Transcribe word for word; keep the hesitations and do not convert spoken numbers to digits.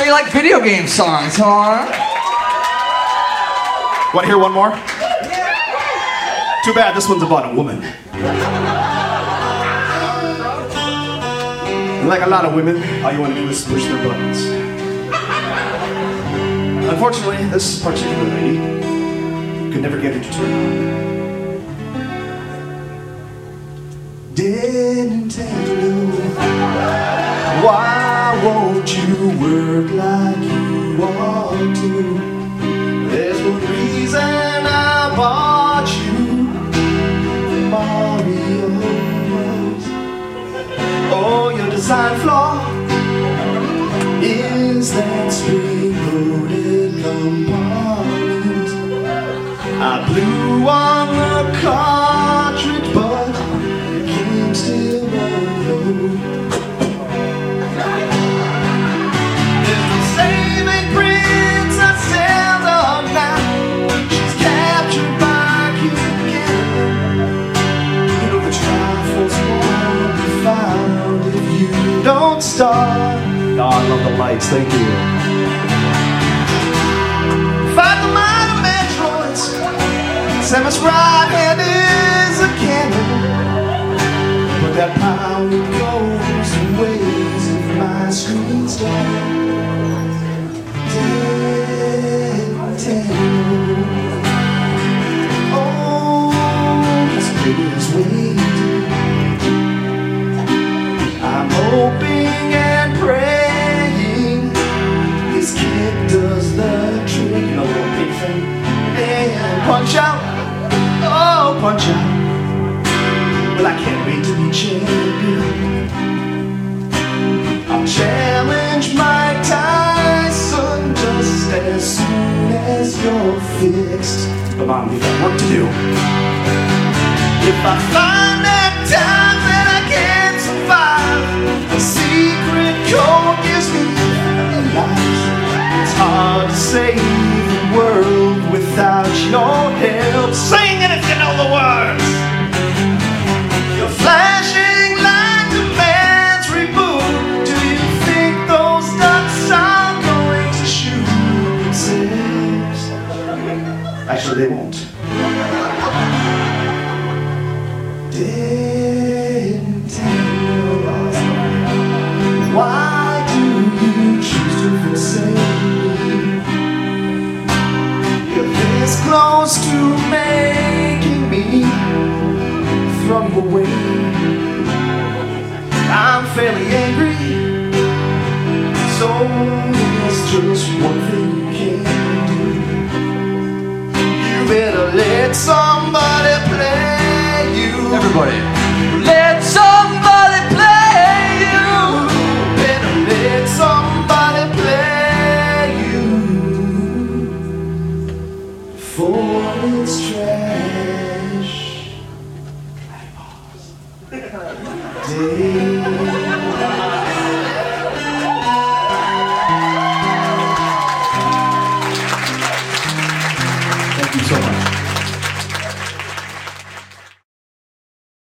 So you like video game songs, huh? Want to hear one more? Too bad this one's about a woman. And like a lot of women, all you want to do is push their buttons. Unfortunately, this particular lady could never get it to turn on. Didn't tell you, why won't you work like you want to? There's no reason I bought you Mario's. Oh, your design flaw is that spring-loaded compartment. I blew on the cartridge, but the game still won't load. There's no saving Princess Zelda now. She's captured by King Ganon. You know the trifles won't be found if you don't start. Oh, I love the lights, thank you. Fight the mighty Metroids. Samus right hand is a cannon, but that power goes in ways if my screen's dark. Oh, this baby's waiting. I'm hoping and praying this kid does the trick. You know, the little pig thing. And punch out. Oh, punch out. Well, I can't wait to be champion. I'll challenge Mike Tyson just as soon as you're fixed. But Mom, we got work to do. If I find that time that I can't survive, a secret code gives me life. It's hard to save the world without your help. Sing it if you know the words. Your flashing light demands reboot. Do you think those ducks are going to shoot themselves? Actually, they won't. Didn't tell us. Why do you choose to forsake me? You're this close to making me throw you away. I'm fairly angry, so there's just one thing you can do. You better let somebody play you. Everybody.